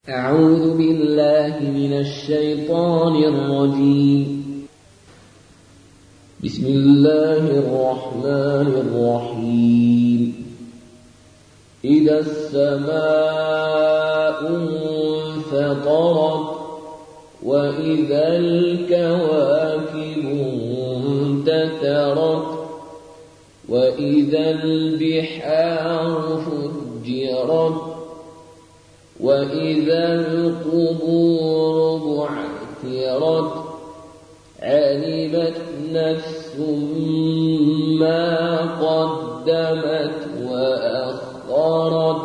أعوذ بالله من الشيطان الرجيم. بسم الله الرحمن الرحيم. إذا السماء انفطرت وإذا الكواكب انتثرت وإذا البحار فجرت وإذا القبور بعثرت علمت نفس ما قدمت وأخرت.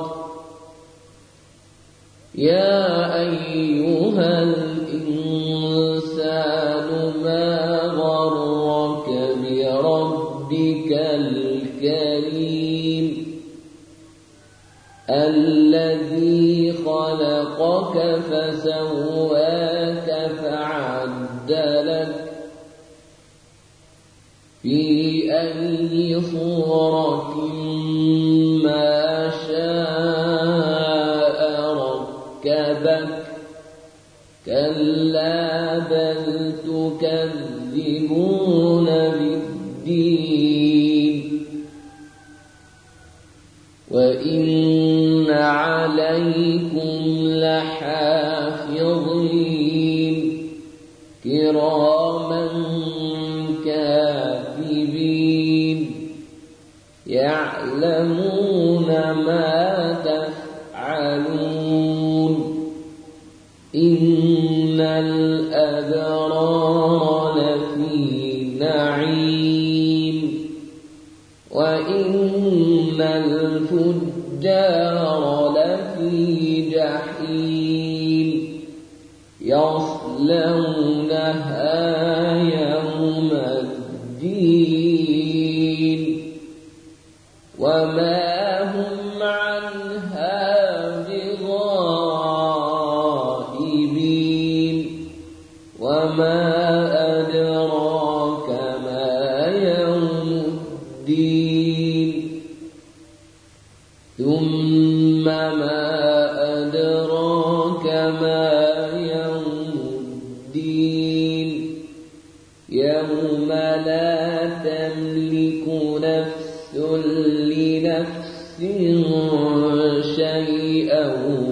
يا أيها الإنسان ما غرك بربك الكريم الذي خلقك فسواك فعدلك في أي صورة ما شاء ركبك. كلا بل تكذبون بالدين وإن عليكم لحافظين كراما كاتبين يعلمون ما تفعلون. إن الأبرار لفي نعيم وإن الفجار لفي جحيم يصلونها يوم الدين وما هم عنها بغائبين. وما أدراك ما يوم الدين ثم ما أدراك ما يوم الدين يوم لا تملك نفس لنفس شيئا